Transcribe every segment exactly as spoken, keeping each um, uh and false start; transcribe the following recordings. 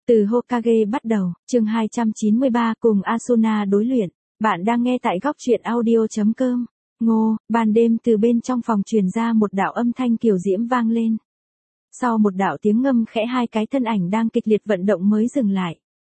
Từ Hokage bắt đầu, chương hai trăm chín mươi ba cùng Asuna đối luyện. Bạn đang nghe tại góc truyện audio chấm com. Ngô, ban đêm từ bên trong phòng truyền ra một đạo âm thanh kiều diễm vang lên. Sau một đạo tiếng ngâm khẽ, hai cái thân ảnh đang kịch liệt vận động mới dừng lại.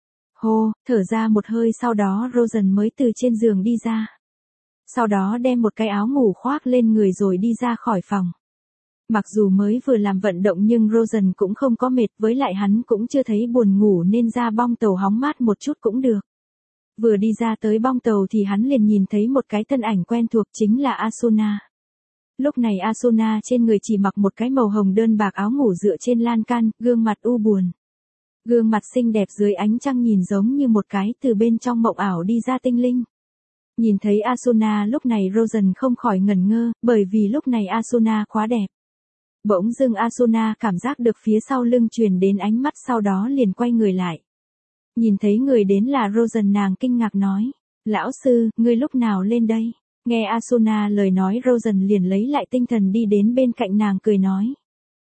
Hô, thở ra một hơi, sau đó Rosen mới từ trên giường đi ra. Sau đó đem một cái áo ngủ khoác lên người rồi đi ra khỏi phòng. Mặc dù mới vừa làm vận động nhưng Rosen cũng không có mệt, với lại hắn cũng chưa thấy buồn ngủ nên ra bong tàu hóng mát một chút cũng được. Vừa đi ra tới bong tàu thì hắn liền nhìn thấy một cái thân ảnh quen thuộc, chính là Asuna. Lúc này Asuna trên người chỉ mặc một cái màu hồng đơn bạc áo ngủ dựa trên lan can, gương mặt u buồn. Gương mặt xinh đẹp dưới ánh trăng nhìn giống như một cái từ bên trong mộng ảo đi ra tinh linh. Nhìn thấy Asuna lúc này Rosen không khỏi ngẩn ngơ, bởi vì lúc này Asuna quá đẹp. Bỗng dưng Asuna cảm giác được phía sau lưng truyền đến ánh mắt, sau đó liền quay người lại. Nhìn thấy người đến là Rosen, nàng kinh ngạc nói, lão sư, ngươi lúc nào lên đây? Nghe Asuna lời nói, Rosen liền lấy lại tinh thần đi đến bên cạnh nàng cười nói.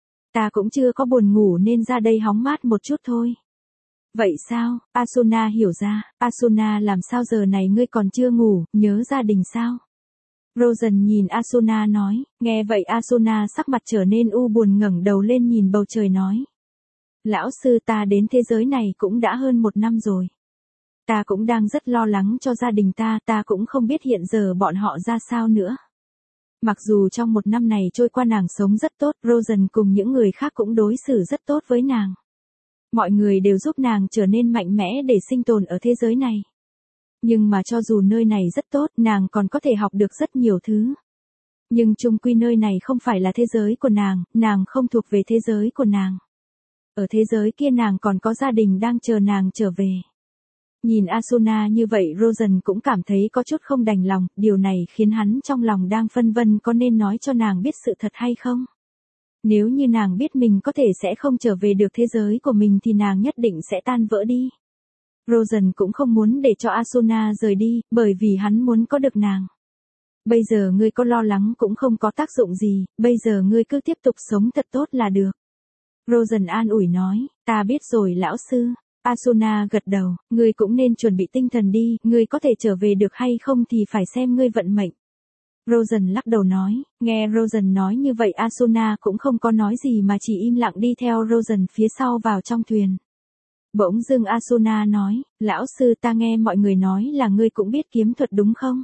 Ta cũng chưa có buồn ngủ nên ra đây hóng mát một chút thôi. Vậy sao? Asuna hiểu ra, Asuna làm sao giờ này ngươi còn chưa ngủ, nhớ gia đình sao? Rosen nhìn Asuna nói, nghe vậy Asuna sắc mặt trở nên u buồn, ngẩng đầu lên nhìn bầu trời nói. Lão sư, ta đến thế giới này cũng đã hơn một năm rồi. Ta cũng đang rất lo lắng cho gia đình ta, ta cũng không biết hiện giờ bọn họ ra sao nữa. Mặc dù trong một năm này trôi qua nàng sống rất tốt, Rosen cùng những người khác cũng đối xử rất tốt với nàng. Mọi người đều giúp nàng trở nên mạnh mẽ để sinh tồn ở thế giới này. Nhưng mà cho dù nơi này rất tốt, nàng còn có thể học được rất nhiều thứ. Nhưng chung quy nơi này không phải là thế giới của nàng, nàng không thuộc về thế giới của nàng. Ở thế giới kia nàng còn có gia đình đang chờ nàng trở về. Nhìn Asuna như vậy, Rosen cũng cảm thấy có chút không đành lòng, điều này khiến hắn trong lòng đang phân vân có nên nói cho nàng biết sự thật hay không. Nếu như nàng biết mình có thể sẽ không trở về được thế giới của mình thì nàng nhất định sẽ tan vỡ đi. Rosen cũng không muốn để cho Asuna rời đi, bởi vì hắn muốn có được nàng. Bây giờ ngươi có lo lắng cũng không có tác dụng gì, bây giờ ngươi cứ tiếp tục sống thật tốt là được. Rosen an ủi nói, ta biết rồi lão sư. Asuna gật đầu, ngươi cũng nên chuẩn bị tinh thần đi, ngươi có thể trở về được hay không thì phải xem ngươi vận mệnh. Rosen lắc đầu nói, nghe Rosen nói như vậy Asuna cũng không có nói gì mà chỉ im lặng đi theo Rosen phía sau vào trong thuyền. Bỗng dưng Asuna nói, lão sư, ta nghe mọi người nói là ngươi cũng biết kiếm thuật đúng không?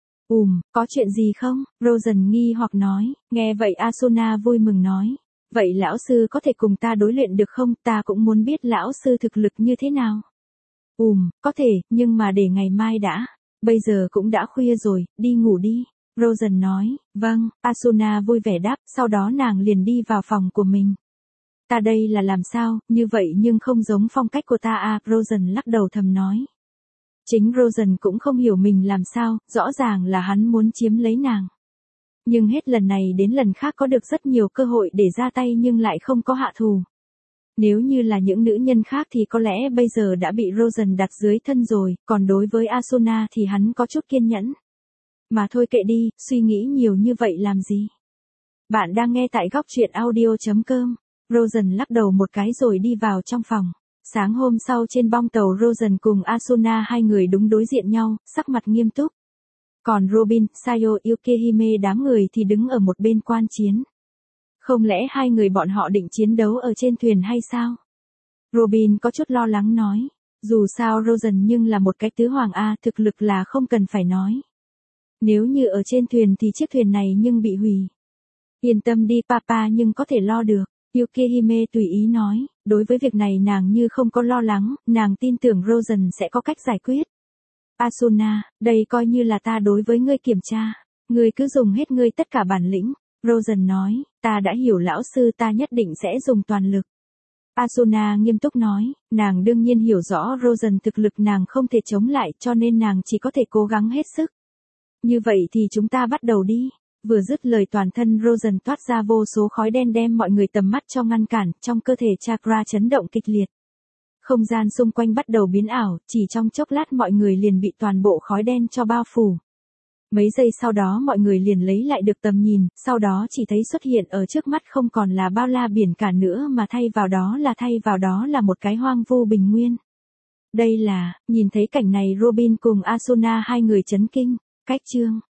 Ùm, có chuyện gì không? Rosen nghi hoặc nói, nghe vậy Asuna vui mừng nói. Vậy lão sư có thể cùng ta đối luyện được không? Ta cũng muốn biết lão sư thực lực như thế nào. Ùm, có thể, nhưng mà để ngày mai đã. Bây giờ cũng đã khuya rồi, đi ngủ đi. Rosen nói, vâng, Asuna vui vẻ đáp, sau đó nàng liền đi vào phòng của mình. Ta đây là làm sao, như vậy nhưng không giống phong cách của ta à, Rosen lắc đầu thầm nói. Chính Rosen cũng không hiểu mình làm sao, rõ ràng là hắn muốn chiếm lấy nàng. Nhưng hết lần này đến lần khác có được rất nhiều cơ hội để ra tay nhưng lại không có hạ thù. Nếu như là những nữ nhân khác thì có lẽ bây giờ đã bị Rosen đặt dưới thân rồi, còn đối với Asuna thì hắn có chút kiên nhẫn. Mà thôi kệ đi, suy nghĩ nhiều như vậy làm gì. Bạn đang nghe tại góc truyện audio chấm com. Rosen lắc đầu một cái rồi đi vào trong phòng. Sáng hôm sau trên bong tàu Rosen cùng Asuna hai người đúng đối diện nhau, sắc mặt nghiêm túc. Còn Robin, Sayo, Yukihime đám người thì đứng ở một bên quan chiến. Không lẽ hai người bọn họ định chiến đấu ở trên thuyền hay sao? Robin có chút lo lắng nói. Dù sao Rosen nhưng là một cái tứ hoàng A, thực lực là không cần phải nói. Nếu như ở trên thuyền thì chiếc thuyền này nhưng bị hủy. Yên tâm đi papa, nhưng có thể lo được. Yukihime tùy ý nói, đối với việc này nàng như không có lo lắng, nàng tin tưởng Rosen sẽ có cách giải quyết. Asuna, đây coi như là ta đối với ngươi kiểm tra. Ngươi cứ dùng hết ngươi tất cả bản lĩnh. Rosen nói, ta đã hiểu lão sư, ta nhất định sẽ dùng toàn lực. Asuna nghiêm túc nói, nàng đương nhiên hiểu rõ Rosen thực lực nàng không thể chống lại cho nên nàng chỉ có thể cố gắng hết sức. Như vậy thì chúng ta bắt đầu đi. Vừa dứt lời toàn thân Rosen toát ra vô số khói đen đem mọi người tầm mắt cho ngăn cản, trong cơ thể chakra chấn động kịch liệt. Không gian xung quanh bắt đầu biến ảo, chỉ trong chốc lát mọi người liền bị toàn bộ khói đen cho bao phủ. Mấy giây sau đó mọi người liền lấy lại được tầm nhìn, sau đó chỉ thấy xuất hiện ở trước mắt không còn là bao la biển cả nữa mà thay vào đó là thay vào đó là một cái hoang vu bình nguyên. Đây là, nhìn thấy cảnh này Robin cùng Asuna hai người chấn kinh, cách chương.